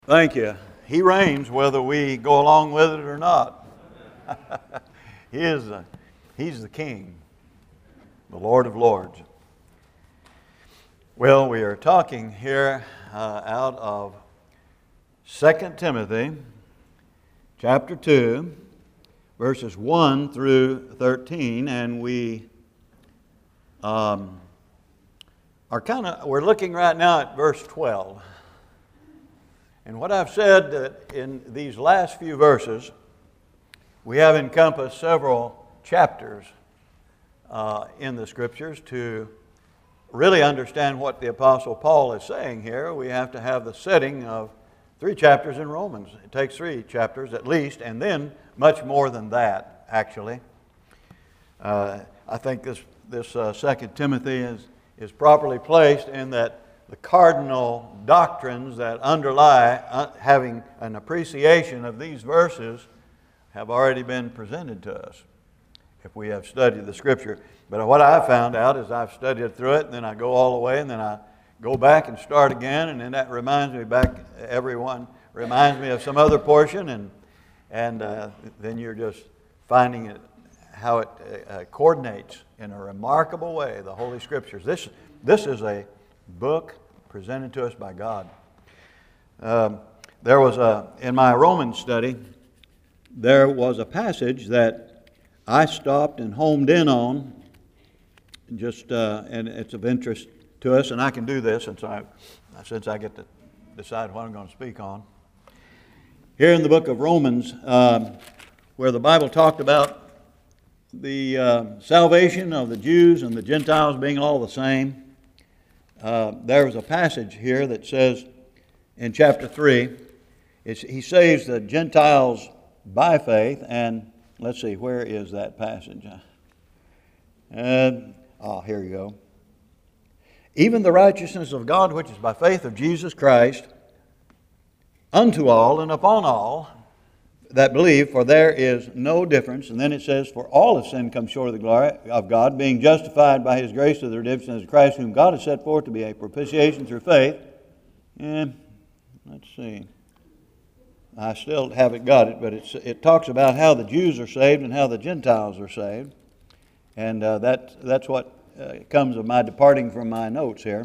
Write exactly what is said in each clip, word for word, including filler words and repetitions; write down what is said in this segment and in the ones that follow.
Thank you. He reigns whether we go along with it or not. he is the, He's the King, the Lord of Lords. Well, we are talking here uh, out of Second Timothy chapter two, verses one through thirteen, and we um, are kind of, we're looking right now at verse twelve. And what I've said that in these last few verses, we have encompassed several chapters uh, in the Scriptures. To really understand what the Apostle Paul is saying here, we have to have the setting of three chapters in Romans. It takes three chapters at least, and then much more than that, actually. Uh, I think this, this uh, Second Timothy is, is properly placed in that the cardinal doctrines that underlie uh, having an appreciation of these verses have already been presented to us if we have studied the Scripture. But what I've found out is I've studied through it, and then I go all the way, and then I go back and start again, and then that reminds me back, everyone reminds me of some other portion, and and uh, then you're just finding it, how it uh, coordinates in a remarkable way, the Holy Scriptures. This, this is a book presented to us by God. Um, there was a, in my Romans study, there was a passage that I stopped and homed in on, just uh, and it's of interest to us, and I can do this since I, since I get to decide what I'm going to speak on. Here in the book of Romans, um, where the Bible talked about the uh, salvation of the Jews and the Gentiles being all the same, Uh, there's a passage here that says in chapter three, it's, he saves the Gentiles by faith, and let's see, where is that passage? Uh, oh, here you go. Even the righteousness of God, which is by faith of Jesus Christ, unto all and upon all that believe, for there is no difference. And then it says, for all have sinned, come short of the glory of God, being justified by His grace through the redemption of Christ, whom God has set forth to be a propitiation through faith. And let's see. I still haven't got it, but it's, it talks about how the Jews are saved and how the Gentiles are saved. And uh, that, that's what uh, comes of my departing from my notes here.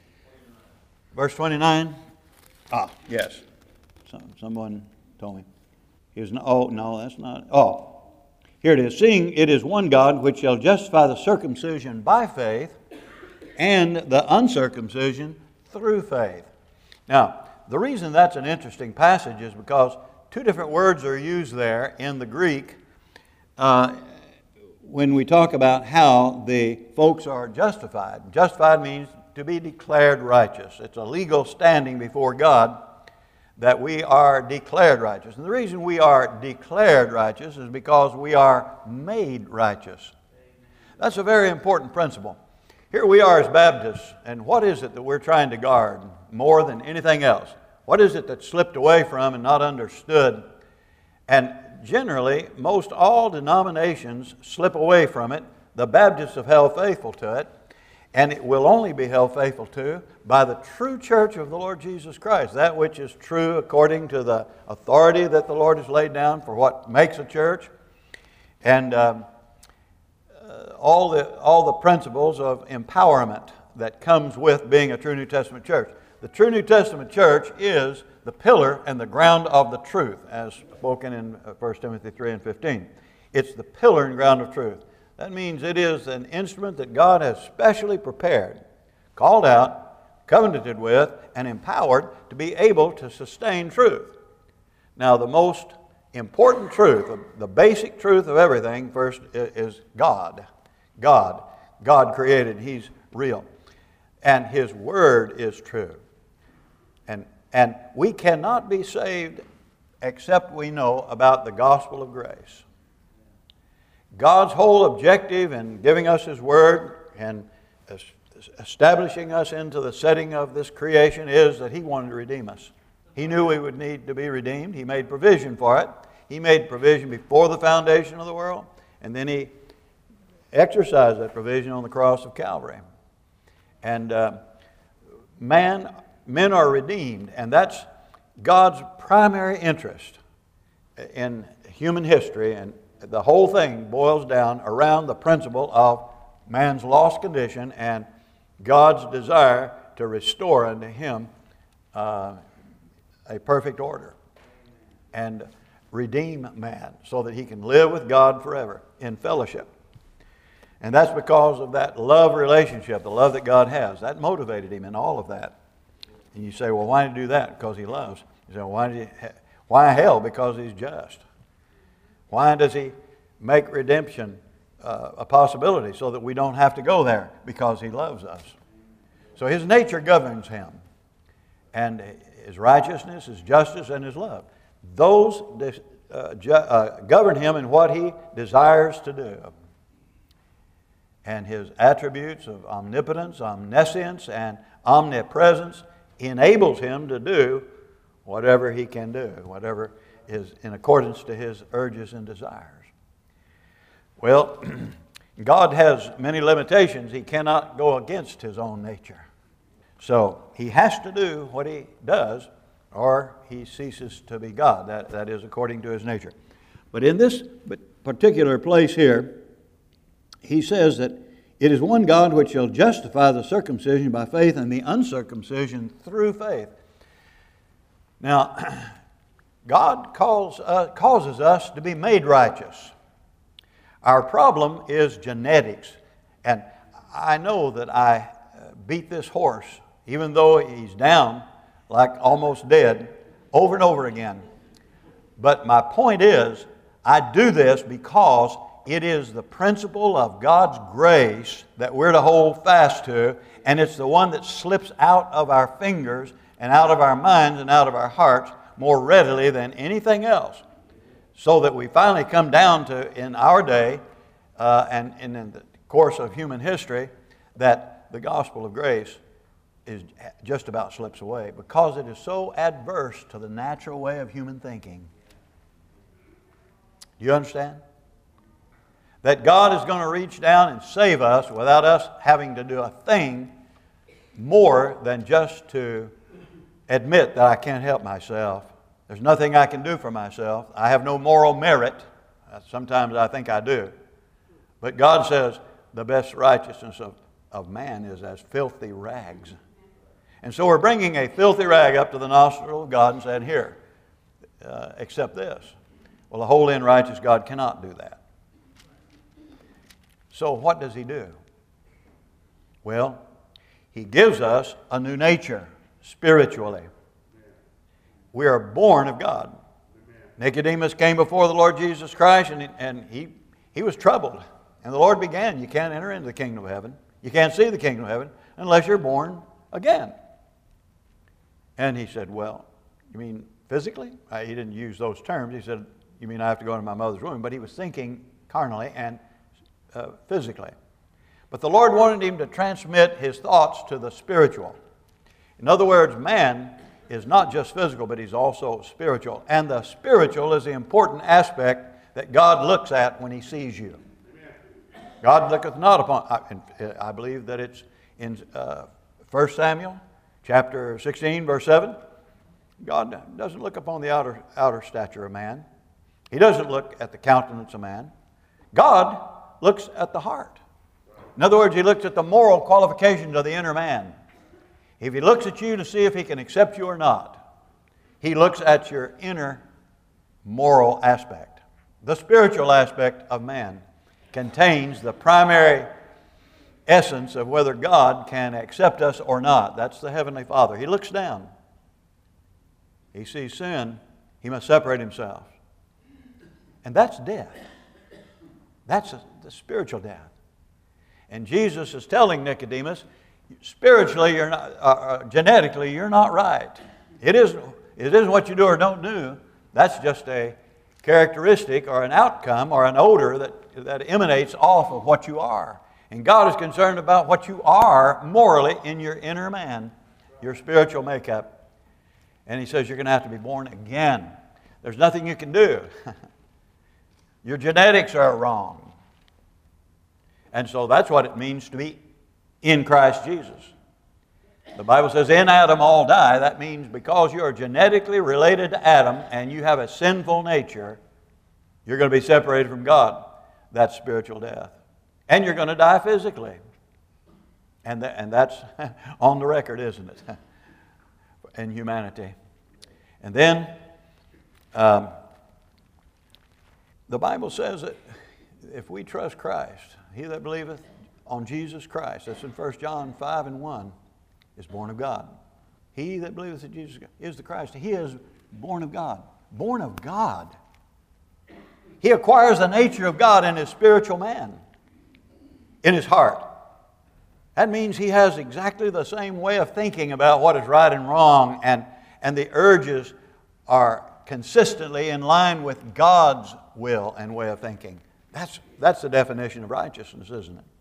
Verse twenty-nine. Ah, yes. Some, someone told me. Is no, oh, no, that's not. Oh, here it is. Seeing it is one God which shall justify the circumcision by faith and the uncircumcision through faith. Now, the reason that's an interesting passage is because two different words are used there in the Greek uh, when we talk about how the folks are justified. Justified means to be declared righteous. It's a legal standing before God that we are declared righteous. And the reason we are declared righteous is because we are made righteous. That's a very important principle. Here we are as Baptists, and what is it that we're trying to guard more than anything else? What is it that's slipped away from and not understood? And generally, most all denominations slip away from it. The Baptists have held faithful to it, and it will only be held faithful to by the true church of the Lord Jesus Christ, that which is true according to the authority that the Lord has laid down for what makes a church, and um, uh, all the all the principles of empowerment that comes with being a true New Testament church. The true New Testament church is the pillar and the ground of the truth, as spoken in First Timothy three and fifteen. It's the pillar and ground of truth. That means it is an instrument that God has specially prepared, called out, covenanted with, and empowered to be able to sustain truth. Now, the most important truth, the basic truth of everything, first is God. God. God created. He's real. And His Word is true. And, and we cannot be saved except we know about the gospel of grace. God's whole objective in giving us His Word and establishing us into the setting of this creation is that He wanted to redeem us. He knew we would need to be redeemed. He made provision for it. He made provision before the foundation of the world, and then He exercised that provision on the cross of Calvary. And uh, man, men are redeemed, and that's God's primary interest in human history, and the whole thing boils down around the principle of man's lost condition and God's desire to restore unto him uh, a perfect order and redeem man so that he can live with God forever in fellowship. And that's because of that love relationship, the love that God has. That motivated him in all of that. And you say, well, why did he do that? Because he loves. You say, well, why did he, why hell? Because he's just. Why does he make redemption uh, a possibility so that we don't have to go there? Because he loves us. So his nature governs him. And his righteousness, his justice, and his love. Those uh, ju- uh, govern him in what he desires to do. And his attributes of omnipotence, omniscience, and omnipresence enables him to do whatever he can do, whatever is in accordance to his urges and desires. Well, God has many limitations. He cannot go against his own nature. So he has to do what he does, or he ceases to be God. That, that is according to his nature. But in this particular place here, he says that it is one God which shall justify the circumcision by faith and the uncircumcision through faith. Now, God calls, uh, causes us to be made righteous. Our problem is genetics. And I know that I beat this horse, even though he's down, like almost dead, over and over again. But my point is, I do this because it is the principle of God's grace that we're to hold fast to, and it's the one that slips out of our fingers and out of our minds and out of our hearts more readily than anything else. So that we finally come down to, in our day, uh, and, and in the course of human history, that the gospel of grace is just about slips away because it is so adverse to the natural way of human thinking. Do you understand? That God is going to reach down and save us without us having to do a thing more than just to admit that I can't help myself. There's nothing I can do for myself. I have no moral merit. Sometimes I think I do. But God says the best righteousness of, of man is as filthy rags. And so we're bringing a filthy rag up to the nostril of God and saying, here, uh, accept this. Well, the holy and righteous God cannot do that. So what does he do? Well, he gives us a new nature spiritually. We are born of God. Nicodemus came before the Lord Jesus Christ and, and he, he was troubled. And the Lord began, you can't enter into the kingdom of heaven. You can't see the kingdom of heaven unless you're born again. And he said, well, you mean physically? Uh, he didn't use those terms. He said, you mean I have to go into my mother's womb? But he was thinking carnally and uh, physically. But the Lord wanted him to transmit his thoughts to the spiritual. In other words, man is not just physical, but he's also spiritual. And the spiritual is the important aspect that God looks at when he sees you. God looketh not upon, I, I believe that it's in uh, First Samuel chapter sixteen, verse seven. God doesn't look upon the outer, outer stature of man. He doesn't look at the countenance of man. God looks at the heart. In other words, he looks at the moral qualifications of the inner man. If he looks at you to see if he can accept you or not, he looks at your inner moral aspect. The spiritual aspect of man contains the primary essence of whether God can accept us or not. That's the Heavenly Father. He looks down. He sees sin. He must separate himself. And that's death. That's a, the spiritual death. And Jesus is telling Nicodemus, spiritually, you're not, uh, genetically, you're not right. It isn't, it isn't what you do or don't do. That's just a characteristic or an outcome or an odor that, that emanates off of what you are. And God is concerned about what you are morally in your inner man, your spiritual makeup. And he says you're going to have to be born again. There's nothing you can do. Your genetics are wrong. And so that's what it means to be in Christ Jesus. The Bible says, in Adam all die. That means because you are genetically related to Adam and you have a sinful nature, you're going to be separated from God. That's spiritual death. And you're going to die physically. And, th- and that's on the record, isn't it? In humanity. And then, um, the Bible says that if we trust Christ, he that believeth on Jesus Christ, that's in First John five and one, is born of God. He that believeth in Jesus is the Christ. He is born of God. Born of God. He acquires the nature of God in his spiritual man, in his heart. That means he has exactly the same way of thinking about what is right and wrong, and, and the urges are consistently in line with God's will and way of thinking. That's, that's the definition of righteousness, isn't it?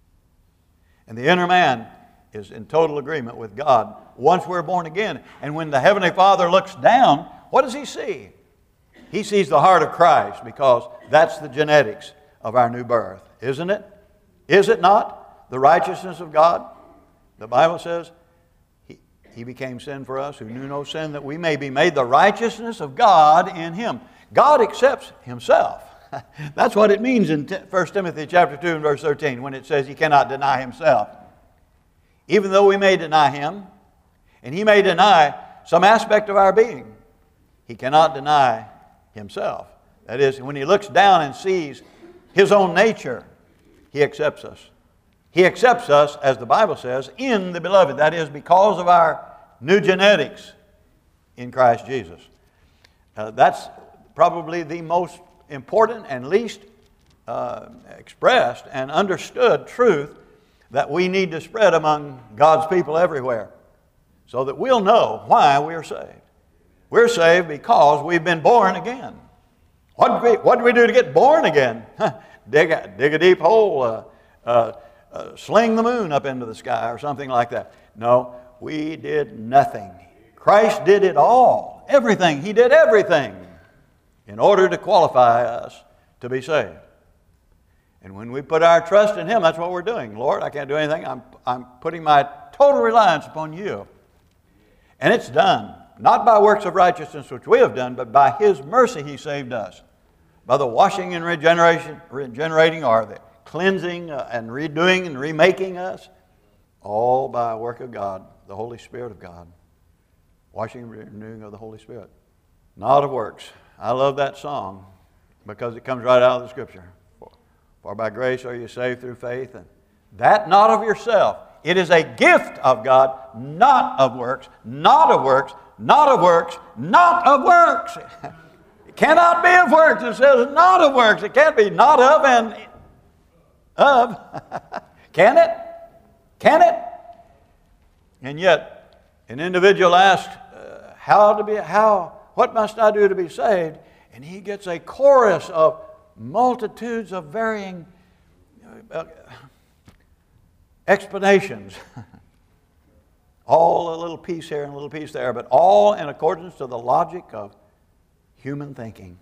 And the inner man is in total agreement with God once we're born again. And when the Heavenly Father looks down, what does He see? He sees the heart of Christ, because that's the genetics of our new birth, isn't it? Is it not? The righteousness of God. The Bible says He, he became sin for us who knew no sin, that we may be made the righteousness of God in Him. God accepts Himself. That's what it means in First Timothy chapter two and verse thirteen when it says He cannot deny Himself. Even though we may deny Him, and He may deny some aspect of our being, He cannot deny Himself. That is, when He looks down and sees His own nature, He accepts us. He accepts us, as the Bible says, in the Beloved. That is, because of our new genetics in Christ Jesus. Uh, that's probably the most important and least uh, expressed and understood truth that we need to spread among God's people everywhere, so that we'll know why we are saved. We're saved because we've been born again. What do we, what do, we do to get born again? dig, a, dig a deep hole, uh, uh, uh, sling the moon up into the sky or something like that. No, we did nothing. Christ did it all. Everything. He did everything in order to qualify us to be saved. And when we put our trust in Him, that's what we're doing. Lord, I can't do anything. I'm, I'm putting my total reliance upon You. And it's done, not by works of righteousness which we have done, but by His mercy He saved us. By the washing and regeneration, regenerating, or the cleansing and redoing and remaking us, all by a work of God, the Holy Spirit of God. Washing and renewing of the Holy Spirit. Not of works. I love that song because it comes right out of the Scripture. For by grace are you saved through faith, and that not of yourself. It is a gift of God, not of works, not of works, not of works, not of works. It cannot be of works. It says not of works. It can't be not of and of. Can it? Can it? And yet, an individual asks, uh, how to be, how, what must I do to be saved? And he gets a chorus of multitudes of varying uh, explanations. All a little piece here and a little piece there, but all in accordance to the logic of human thinking.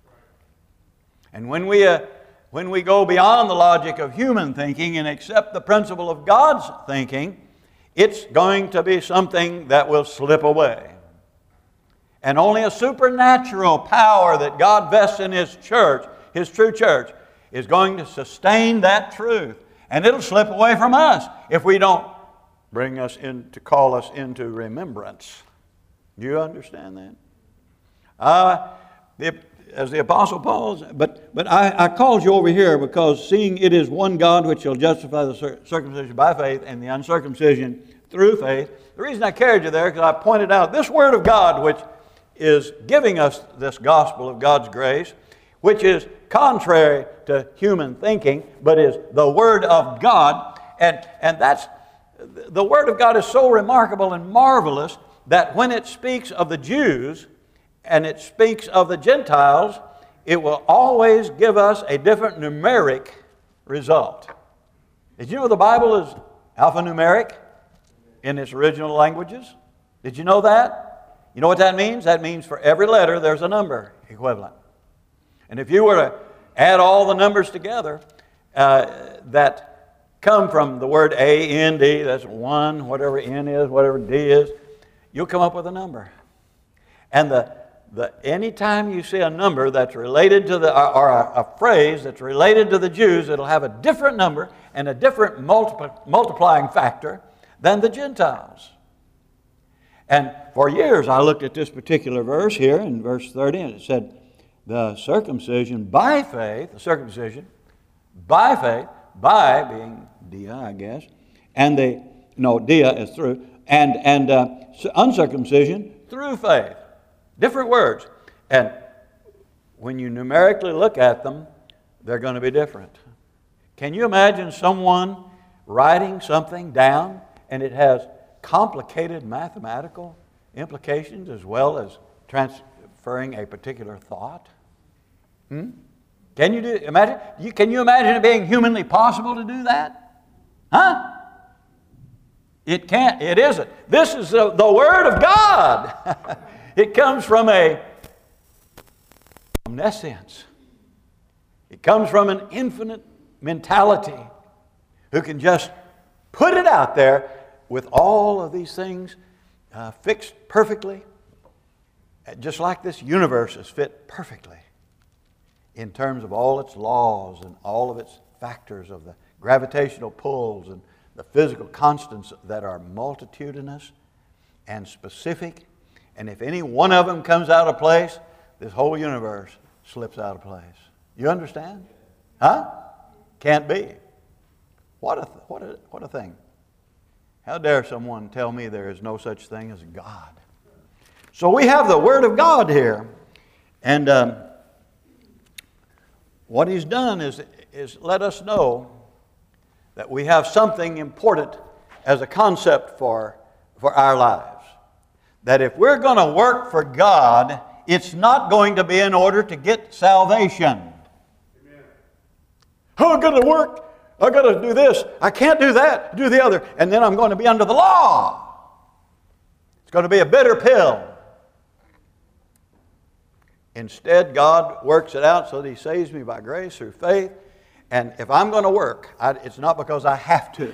And when we, uh, when we go beyond the logic of human thinking and accept the principle of God's thinking, it's going to be something that will slip away. And only a supernatural power that God vests in His church, His true church, is going to sustain that truth. And it'll slip away from us if we don't bring us in to call us into remembrance. Do you understand that? Uh, the, as the Apostle Paul, but, but I, I called you over here because seeing it is one God which shall justify the circumcision by faith and the uncircumcision through faith. The reason I carried you there is because I pointed out this Word of God, which is giving us this gospel of God's grace, which is contrary to human thinking, but is the Word of God. And, and that's, the Word of God is so remarkable and marvelous that when it speaks of the Jews and it speaks of the Gentiles, it will always give us a different numeric result. Did you know the Bible is alphanumeric in its original languages? Did you know that? You know what that means? That means for every letter there's a number equivalent. And if you were to add all the numbers together, uh, that come from the word A N D, that's one, whatever N is, whatever D is, you'll come up with a number. And the, the anytime you see a number that's related to the, or, or a, a phrase that's related to the Jews, it'll have a different number and a different multiply, multiplying factor than the Gentiles. And for years I looked at this particular verse here in verse thirty, and it said, the circumcision by faith, the circumcision by faith, by being dia, I guess, and the, no, dia is through, and, and uh, uncircumcision through faith. Different words. And when you numerically look at them, they're going to be different. Can you imagine someone writing something down and it has complicated mathematical implications as well as transferring a particular thought? Hmm? Can you do imagine? You, can you imagine it being humanly possible to do that? Huh? It can't. It isn't. This is the, the Word of God. It comes from a omniscience. It comes from an infinite mentality who can just put it out there with all of these things uh, fixed perfectly, just like this universe is fit perfectly in terms of all its laws and all of its factors of the gravitational pulls and the physical constants that are multitudinous and specific. And if any one of them comes out of place, this whole universe slips out of place. You understand? Huh? Can't be. What a, what a, what a thing. How dare someone tell me there is no such thing as God? So we have the Word of God here. And um, what He's done is, is let us know that we have something important as a concept for, for our lives. That if we're going to work for God, it's not going to be in order to get salvation. Amen. Oh, I'm going to work. I've got to do this. I can't do that. Do the other. And then I'm going to be under the law. It's going to be a bitter pill. Instead, God works it out so that He saves me by grace through faith. And if I'm going to work, I, it's not because I have to.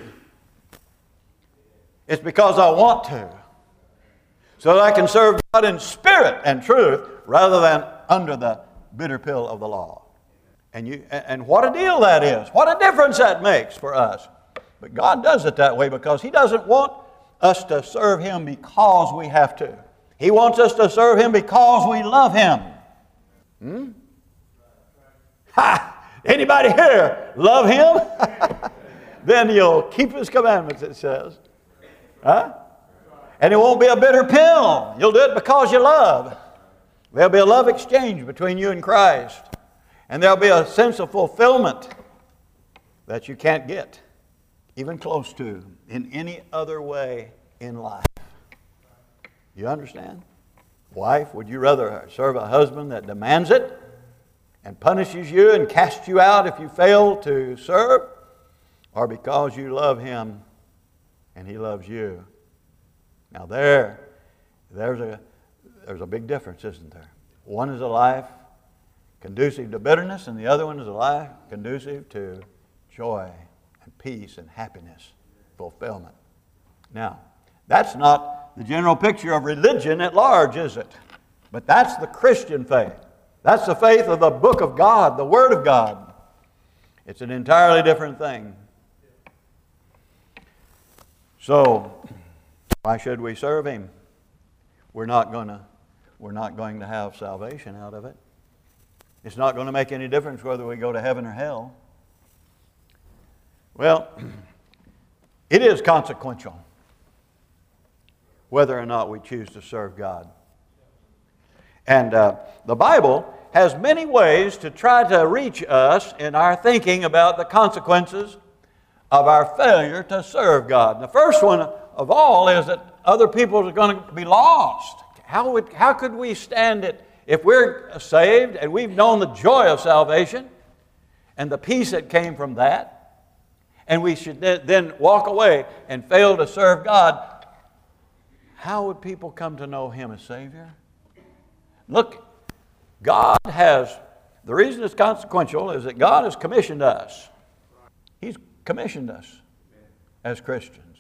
It's because I want to. So that I can serve God in spirit and truth rather than under the bitter pill of the law. And, you, and what a deal that is. What a difference that makes for us. But God does it that way because He doesn't want us to serve Him because we have to. He wants us to serve Him because we love Him. Hmm? Ha! Anybody here love Him? Then you'll keep His commandments, it says. Huh? And it won't be a bitter pill. You'll do it because you love. There'll be a love exchange between you and Christ. And there'll be a sense of fulfillment that you can't get even close to in any other way in life. You understand? Wife, would you rather serve a husband that demands it and punishes you and casts you out if you fail to serve? Or because you love Him and He loves you? Now there, there's a, there's a big difference, isn't there? One is a life conducive to bitterness, and the other one is a life conducive to joy and peace and happiness, fulfillment. Now, that's not the general picture of religion at large, is it? But that's the Christian faith. That's the faith of the book of God, the Word of God. It's an entirely different thing. So, why should we serve Him? We're not going to, we're not going to have salvation out of it. It's not going to make any difference whether we go to heaven or hell. Well, it is consequential whether or not we choose to serve God. And uh, the Bible has many ways to try to reach us in our thinking about the consequences of our failure to serve God. The first one of all is that other people are going to be lost. How would, how could we stand it if we're saved and we've known the joy of salvation and the peace that came from that, and we should then walk away and fail to serve God? How would people come to know Him as Savior? Look, God has, the reason it's consequential is that God has commissioned us. He's commissioned us as Christians.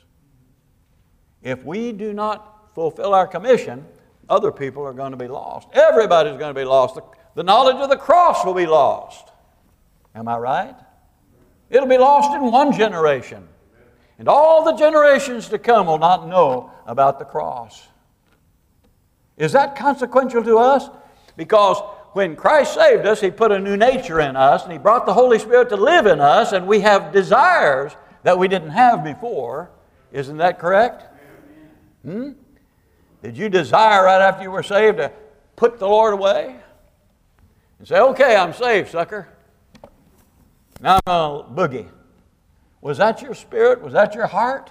If we do not fulfill our commission, other people are going to be lost. Everybody's going to be lost. The, the knowledge of the cross will be lost. Am I right? It'll be lost in one generation. And all the generations to come will not know about the cross. Is that consequential to us? Because when Christ saved us, He put a new nature in us, and He brought the Holy Spirit to live in us, and we have desires that we didn't have before. Isn't that correct? Hmm? Did you desire right after you were saved to put the Lord away? And say, okay, I'm saved, sucker. Now I'm going to boogie. Was that your spirit? Was that your heart?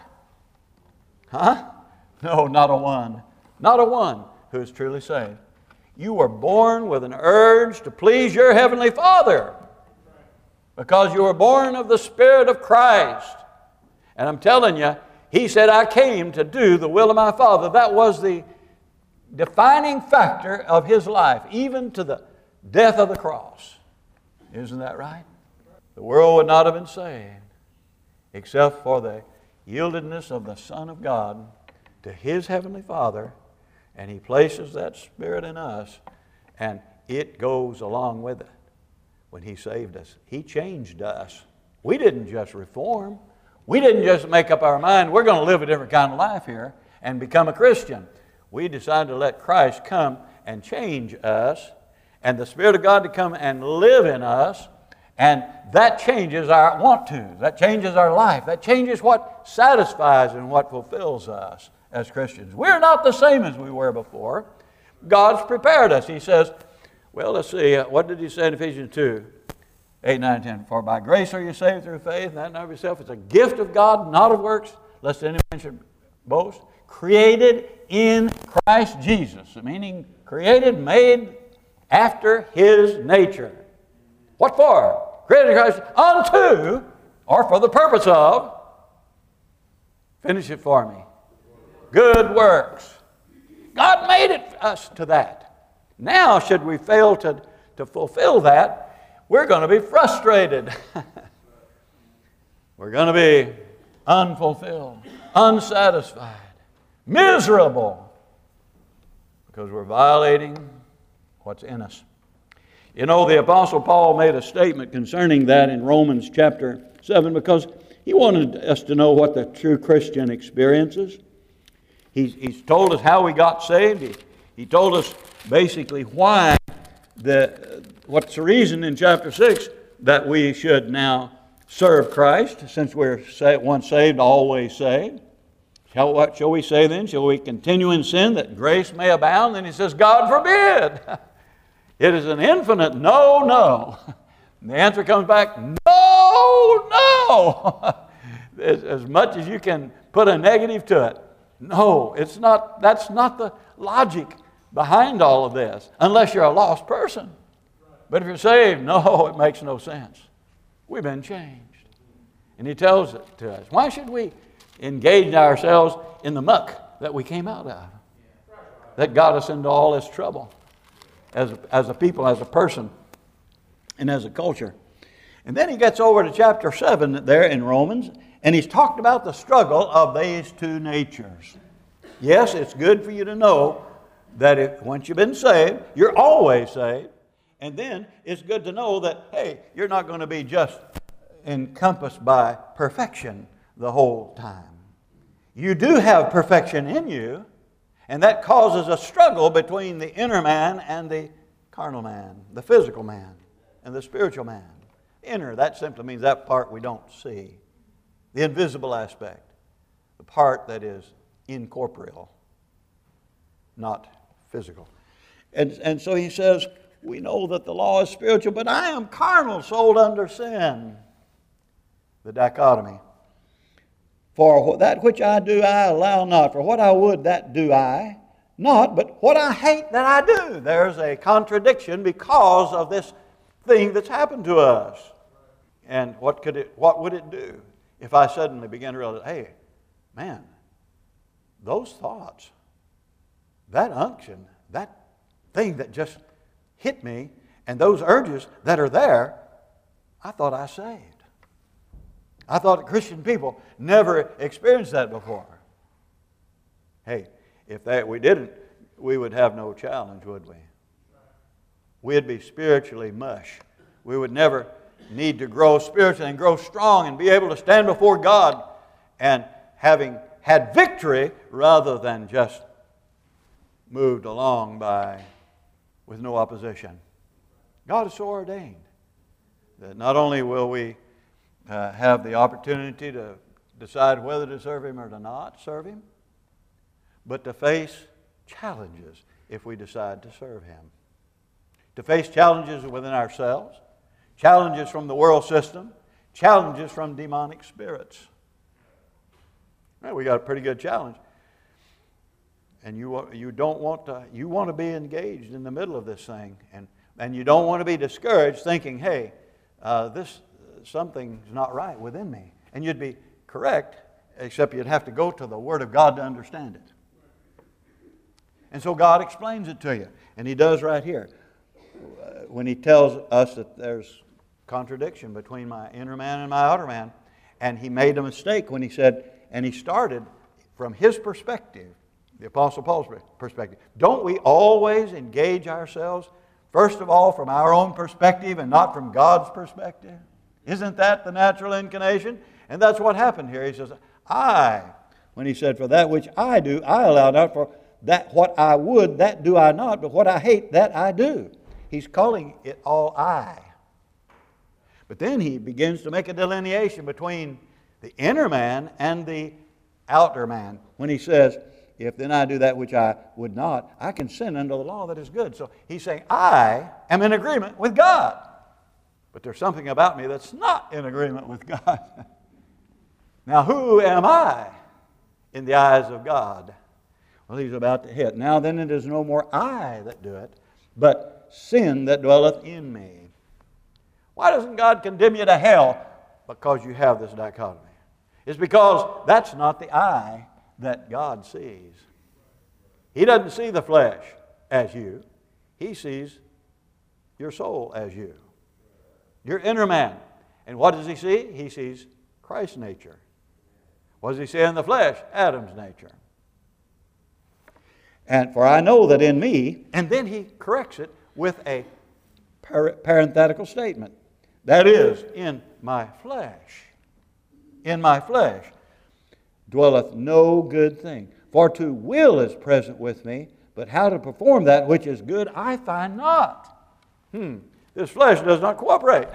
Huh? No, not a one. Not a one who is truly saved. You were born with an urge to please your Heavenly Father because you were born of the Spirit of Christ. And I'm telling you, He said, I came to do the will of my Father. That was the defining factor of His life, even to the death of the cross. Isn't that right? The world would not have been saved except for the yieldedness of the Son of God to His Heavenly Father, and He places that Spirit in us, and it goes along with it. When He saved us, He changed us. We didn't just reform. We didn't just make up our mind, we're going to live a different kind of life here and become a Christian. We decided to let Christ come and change us, and the Spirit of God to come and live in us. And that changes our want to. That changes our life. That changes what satisfies and what fulfills us as Christians. We're not the same as we were before. God's prepared us. He says, well, let's see, what did He say in Ephesians two, eight, nine, ten? For by grace are you saved through faith, and that not of yourself. It's a gift of God, not of works, lest any man should boast. Created in Christ Jesus, meaning created, made after His nature. What for? Created in Christ unto, or for the purpose of, finish it for me, good works. God made it us to that. Now, should we fail to, to fulfill that, we're going to be frustrated. We're going to be unfulfilled, unsatisfied, miserable, because we're violating what's in us. You know, the Apostle Paul made a statement concerning that in Romans chapter seven because he wanted us to know what the true Christian experiences. He's, he's told us how we got saved. He, he told us basically why, the, what's the reason in chapter six that we should now serve Christ, since we're once saved, always saved. Shall, what shall we say then? Shall we continue in sin that grace may abound? Then he says, God forbid. It is an infinite no, no. And the answer comes back, no, no. as, as much as you can put a negative to it. No, it's not. That's not the logic behind all of this, unless you're a lost person. But if you're saved, no, it makes no sense. We've been changed. And He tells it to us. Why should we engage ourselves in the muck that we came out of, that got us into all this trouble? As a, as a people, as a person, and as a culture. And then he gets over to chapter seven there in Romans, and he's talked about the struggle of these two natures. Yes, it's good for you to know that if once you've been saved, you're always saved. And then it's good to know that, hey, you're not going to be just encompassed by perfection the whole time. You do have perfection in you, and that causes a struggle between the inner man and the carnal man, the physical man and the spiritual man. Inner, that simply means that part we don't see. The invisible aspect, the part that is incorporeal, not physical. And, and so he says, we know that the law is spiritual, but I am carnal, sold under sin. The dichotomy. For that which I do, I allow not. For what I would, that do I not. But what I hate, that I do. There's a contradiction because of this thing that's happened to us. And what could it? What would it do if I suddenly began to realize, hey, man, those thoughts, that unction, that thing that just hit me, and those urges that are there, I thought I saved. I thought Christian people never experienced that before. Hey, if that we didn't, we would have no challenge, would we? We'd be spiritually mush. We would never need to grow spiritually and grow strong and be able to stand before God and having had victory rather than just moved along by with no opposition. God has so ordained that not only will we uh, have the opportunity to decide whether to serve Him or to not serve Him, but to face challenges if we decide to serve Him. To face challenges within ourselves, challenges from the world system, challenges from demonic spirits. Well, we got a pretty good challenge. And you, you don't want to, you want to be engaged in the middle of this thing. And, and you don't want to be discouraged thinking, hey, uh, this something's not right within me. And you'd be correct, except you'd have to go to the Word of God to understand it. And so God explains it to you. And He does right here. When He tells us that there's contradiction between my inner man and my outer man. And He made a mistake when He said, and He started from His perspective, the Apostle Paul's perspective. Don't we always engage ourselves, first of all, from our own perspective and not from God's perspective? Isn't that the natural inclination? And that's what happened here. He says, I, when He said, for that which I do, I allow not, for that what I would, that do I not, but what I hate, that I do. He's calling it all I. But then He begins to make a delineation between the inner man and the outer man when He says, if then I do that which I would not, I can sin under the law that is good. So He's saying, I am in agreement with God. But there's something about me that's not in agreement with God. Now, who am I in the eyes of God? Well, He's about to hit. Now then it is no more I that do it, but sin that dwelleth in me. Why doesn't God condemn you to hell? Because you have this dichotomy. It's because that's not the I that God sees. He doesn't see the flesh as you. He sees your soul as you. Your inner man. And what does He see? He sees Christ's nature. What does He see in the flesh? Adam's nature. And for I know that in me, and then He corrects it with a parenthetical statement. That is, in my flesh. In my flesh dwelleth no good thing. For to will is present with me, but how to perform that which is good I find not. Hmm, this flesh does not cooperate.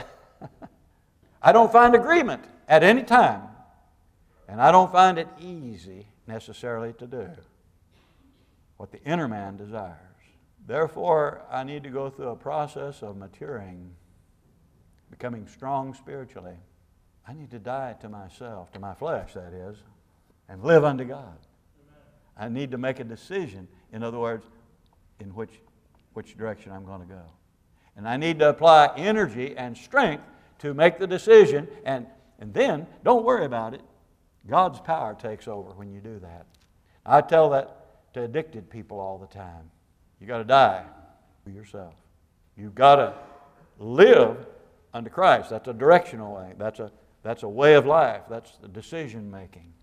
I don't find agreement at any time. And I don't find it easy necessarily to do what the inner man desires. Therefore, I need to go through a process of maturing, becoming strong spiritually. I need to die to myself, to my flesh, that is, and live unto God. I need to make a decision, in other words, in which, which direction I'm going to go. And I need to apply energy and strength to make the decision, and, and then don't worry about it. God's power takes over when you do that. I tell that to addicted people all the time. You got to die for yourself. You've got to live unto Christ. That's a directional way. That's a That's a way of life. That's the decision making.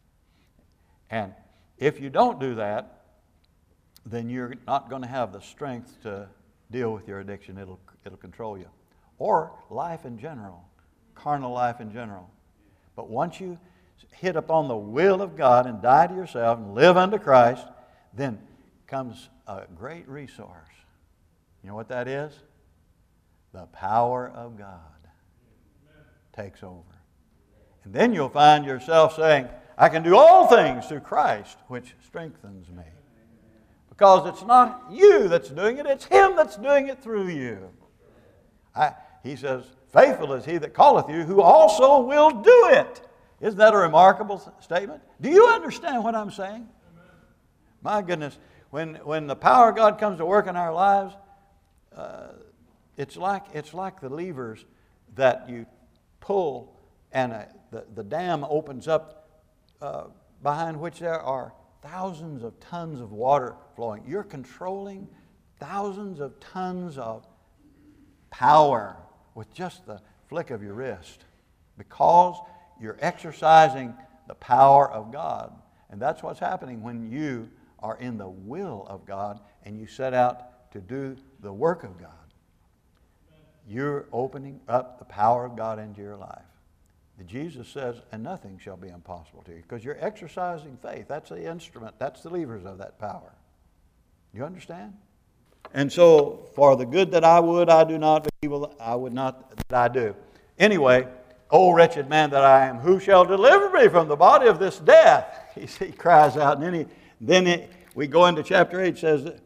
And if you don't do that, then you're not going to have the strength to deal with your addiction. It'll, it'll control you. Or life in general, carnal life in general. But once you hit upon the will of God and die to yourself and live unto Christ, then comes a great resource. You know what that is? The power of God takes over. And then you'll find yourself saying, I can do all things through Christ, which strengthens me. Because it's not you that's doing it, it's Him that's doing it through you. I, he says, faithful is He that calleth you, who also will do it. Isn't that a remarkable statement? Do you understand what I'm saying? My goodness, when, when the power of God comes to work in our lives, uh, it's like, it's like the levers that you pull and uh, the, the dam opens up uh, behind which there are thousands of tons of water flowing. You're controlling thousands of tons of power with just the flick of your wrist because you're exercising the power of God. And that's what's happening when you are in the will of God and you set out to do the work of God. You're opening up the power of God into your life. Jesus says, and nothing shall be impossible to you, because you're exercising faith. That's the instrument. That's the levers of that power. You understand? And so, for the good that I would, I do not, but evil I would not that I do. Anyway, O wretched man that I am, who shall deliver me from the body of this death? He, he cries out, and then, he, then it, we go into chapter eight, says,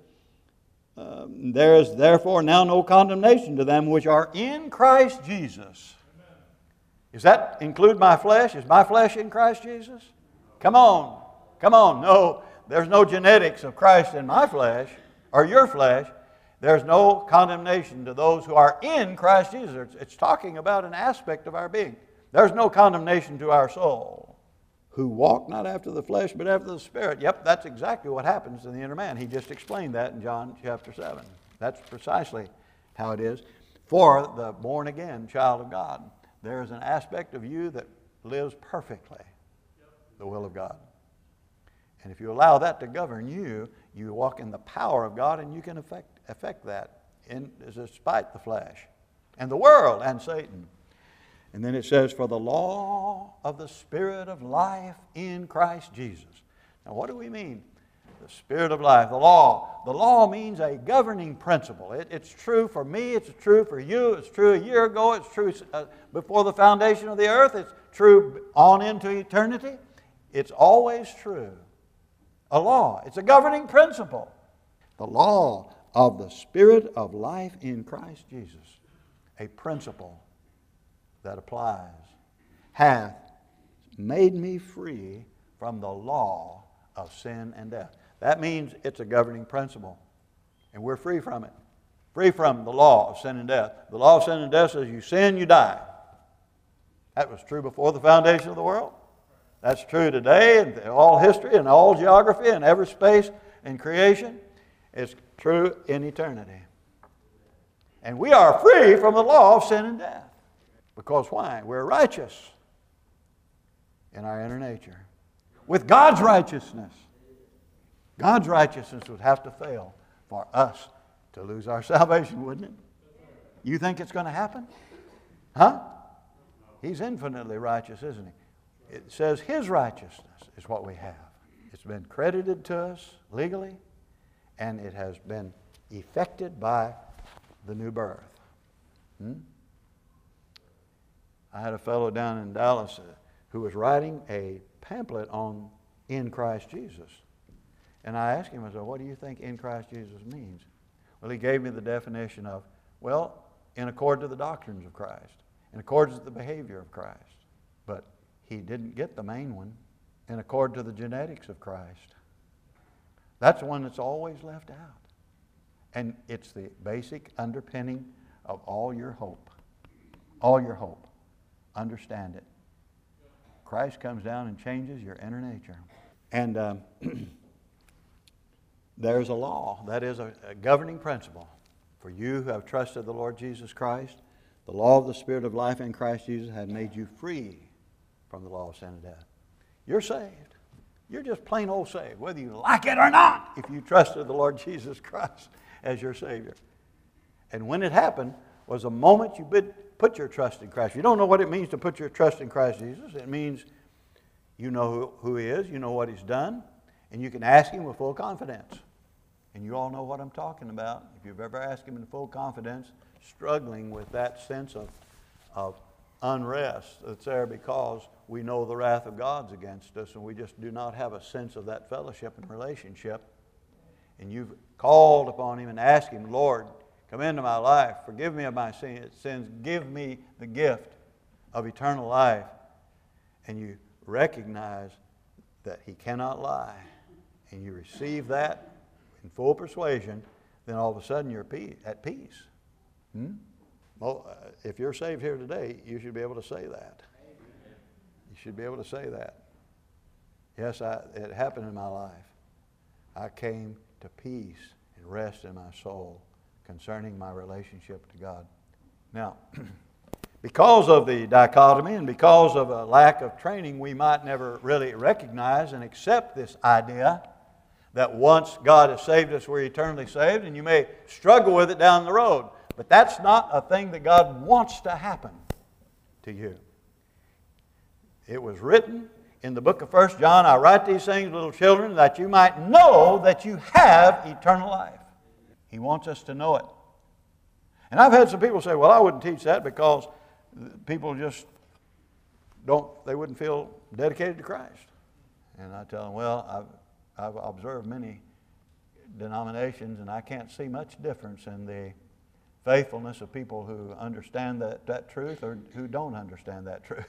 um, there is therefore now no condemnation to them which are in Christ Jesus. Does that include my flesh? Is my flesh in Christ Jesus? Come on. Come on. No, there's no genetics of Christ in my flesh or your flesh. There's no condemnation to those who are in Christ Jesus. It's, it's talking about an aspect of our being. There's no condemnation to our soul. Who walk not after the flesh, but after the Spirit. Yep, that's exactly what happens in the inner man. He just explained that in John chapter seven. That's precisely how it is for the born-again child of God. There is an aspect of you that lives perfectly the will of God. And if you allow that to govern you, you walk in the power of God, and you can affect, affect that in, despite the flesh and the world and Satan. And then it says, for the law of the Spirit of life in Christ Jesus. Now what do we mean? The Spirit of life, the law. The law means a governing principle. It, it's true for me, it's true for you, it's true a year ago, it's true uh, before the foundation of the earth, it's true on into eternity. It's always true. A law, it's a governing principle. The law of the Spirit of life in Christ Jesus. A principle that applies. Hath made me free from the law of sin and death. That means it's a governing principle. And we're free from it. Free from the law of sin and death. The law of sin and death says you sin, you die. That was true before the foundation of the world. That's true today in all history and all geography and every space in creation. It's true in eternity. And we are free from the law of sin and death. Because why? We're righteous in our inner nature. With God's righteousness. God's righteousness would have to fail for us to lose our salvation, wouldn't it? You think it's going to happen? Huh? He's infinitely righteous, isn't he? It says His righteousness is what we have. It's been credited to us legally, and it has been effected by the new birth. Hmm? I had a fellow down in Dallas uh, who was writing a pamphlet on in Christ Jesus. And I asked him, I said, what do you think in Christ Jesus means? Well, he gave me the definition of, well, in accord to the doctrines of Christ, in accord to the behavior of Christ. But he didn't get the main one, in accord to the genetics of Christ. That's the one that's always left out. And it's the basic underpinning of all your hope. All your hope. Understand it. Christ comes down and changes your inner nature. And um, there's a law. That is a, a governing principle. For you who have trusted the Lord Jesus Christ, the law of the Spirit of life in Christ Jesus had made you free from the law of sin and death. You're saved. You're just plain old saved, whether you like it or not, if you trusted the Lord Jesus Christ as your Savior. And when it happened was the moment you put your trust in Christ. You don't know what it means to put your trust in Christ Jesus. It means you know who, who He is, you know what He's done, and you can ask Him with full confidence. And you all know what I'm talking about. If you've ever asked Him in full confidence, struggling with that sense of, of unrest that's there because we know the wrath of God's against us and we just do not have a sense of that fellowship and relationship. And you've called upon Him and asked Him, Lord, come into my life, forgive me of my sins, give me the gift of eternal life. And you recognize that He cannot lie, and you receive that in full persuasion, then all of a sudden you're at peace. Hmm? Well, if you're saved here today, you should be able to say that. You should be able to say that. Yes, I, it happened in my life. I came to peace and rest in my soul concerning my relationship to God. Now, Because of the dichotomy and because of a lack of training, we might never really recognize and accept this idea that once God has saved us, we're eternally saved, and you may struggle with it down the road. But that's not a thing that God wants to happen to you. It was written in the book of First John, I write these things, little children, that you might know that you have eternal life. He wants us to know it. And I've had some people say, well, I wouldn't teach that because people just don't, they wouldn't feel dedicated to Christ. And I tell them, well, I've, I've observed many denominations, and I can't see much difference in the faithfulness of people who understand that, that truth or who don't understand that truth.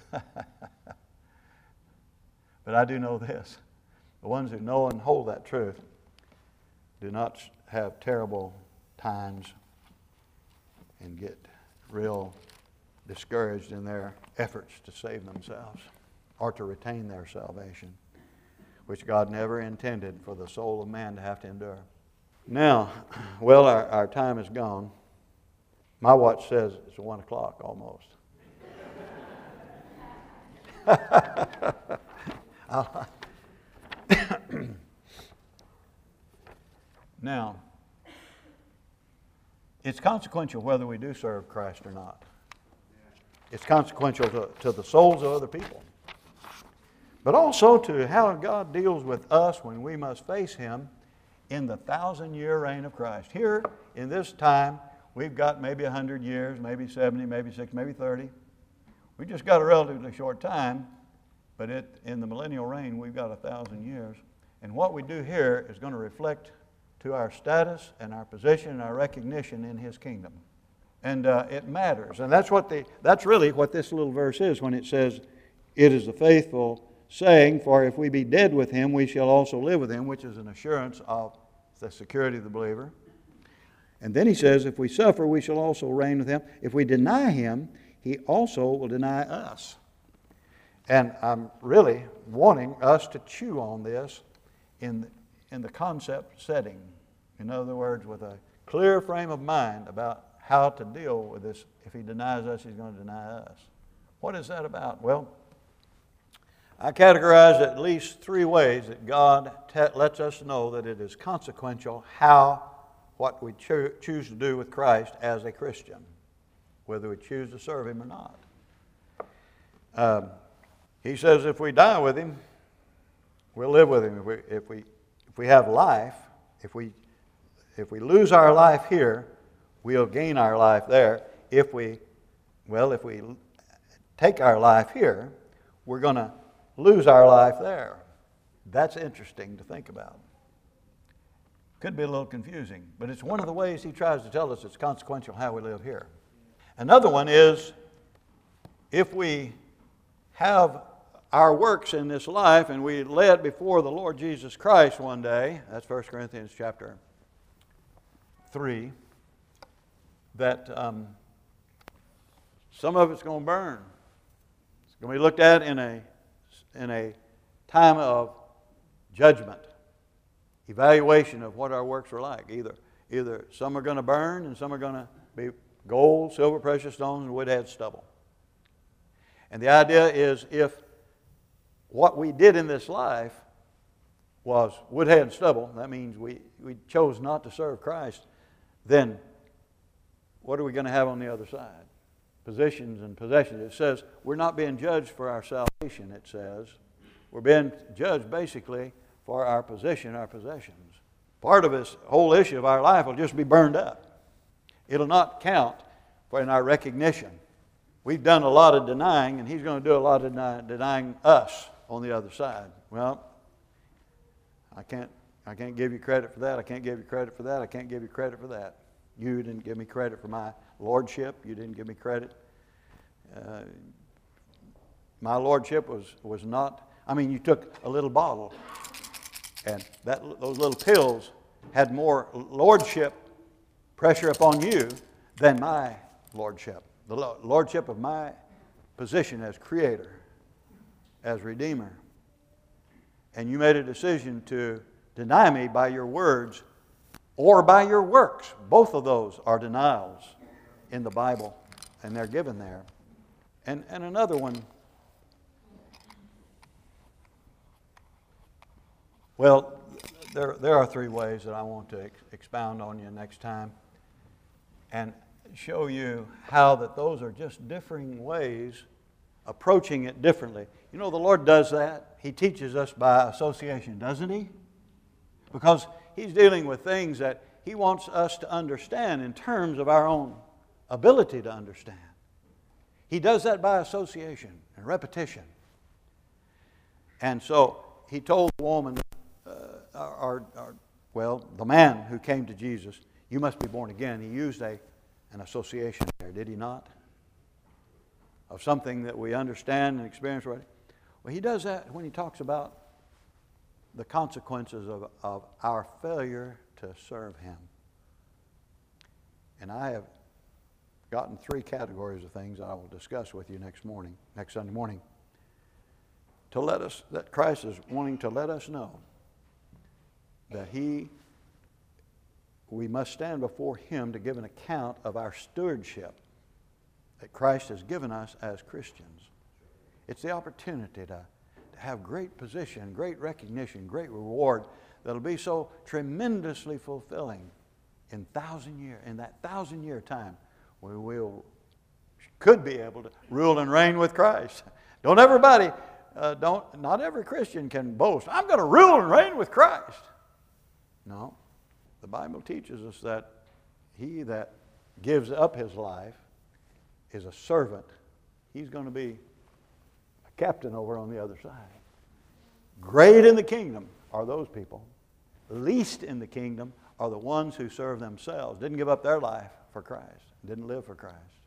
But I do know this. The ones who know and hold that truth do not have terrible times and get real discouraged in their efforts to save themselves or to retain their salvation, which God never intended for the soul of man to have to endure. Now, well, our, our time is gone. My watch says it's one o'clock almost. Now, it's consequential whether we do serve Christ or not. It's consequential to, to the souls of other people, but also to how God deals with us when we must face Him in the thousand-year reign of Christ. Here, in this time, we've got maybe one hundred years, maybe seventy, maybe sixty, maybe thirty. We just got a relatively short time, but it, in the millennial reign, we've got a thousand years. And what we do here is going to reflect to our status and our position and our recognition in His kingdom. And uh, it matters. And that's what the that's really what this little verse is when it says, it is a faithful saying, for if we be dead with Him, we shall also live with Him, which is an assurance of the security of the believer. And then he says, if we suffer, we shall also reign with Him. If we deny Him, He also will deny us. And I'm really wanting us to chew on this in, in the concept setting. In other words, with a clear frame of mind about how to deal with this. If He denies us, He's going to deny us. What is that about? Well, I categorize at least three ways that God te- lets us know that it is consequential how, what we cho- choose to do with Christ as a Christian, whether we choose to serve Him or not. Um, he says if we die with Him, we'll live with Him. If we, if we, if we have life, if we, if we lose our life here, we'll gain our life there. If we, well, if we take our life here, we're going to lose our life there. That's interesting to think about. Could be a little confusing, but it's one of the ways He tries to tell us it's consequential how we live here. Another one is if we have our works in this life and we led before the Lord Jesus Christ one day, that's First Corinthians chapter three, that um, some of it's going to burn. It's going to be looked at in a, in a time of judgment, evaluation of what our works are like. Either, either some are going to burn and some are going to be gold, silver, precious stones, and wood, hay, stubble. And the idea is if what we did in this life was wood, hay, and stubble, that means we, we chose not to serve Christ, then what are we going to have on the other side? Positions and possessions. It says we're not being judged for our salvation, it says. We're being judged basically for our position, our possessions. Part of this whole issue of our life will just be burned up. It'll not count for in our recognition. We've done a lot of denying, and He's going to do a lot of deny, denying us on the other side. Well, I can't, I can't give you credit for that. I can't give you credit for that. I can't give you credit for that. You didn't give me credit for my lordship. You didn't give me credit. Uh, my lordship was, was not, I mean, you took a little bottle, and that, those little pills had more lordship pressure upon you than my lordship. The lordship of my position as creator, as redeemer. And you made a decision to deny me by your words or by your works. Both of those are denials in the Bible, and they're given there. And, and another one, well, there, there are three ways that I want to ex- expound on you next time and show you how that those are just differing ways, approaching it differently. You know, the Lord does that. He teaches us by association, doesn't He? Because He's dealing with things that He wants us to understand in terms of our own ability to understand. He does that by association and repetition. And so He told the woman, uh, or, or, well, the man who came to Jesus, you must be born again. He used a, an association there, did He not? Of something that we understand and experience already. Well, He does that when He talks about the consequences of, of our failure to serve Him. And I have gotten three categories of things I will discuss with you next morning, next Sunday morning, to let us, that Christ is wanting to let us know that He, we must stand before Him to give an account of our stewardship that Christ has given us as Christians. It's the opportunity to, to have great position, great recognition, great reward that'll be so tremendously fulfilling in thousand year, in that thousand year time. We will, could be able to rule and reign with Christ. Don't everybody, uh, don't, not every Christian can boast, I'm going to rule and reign with Christ. No. The Bible teaches us that he that gives up his life is a servant. He's going to be a captain over on the other side. Great in the kingdom are those people. Least in the kingdom are the ones who serve themselves, didn't give up their life for Christ, didn't live for Christ.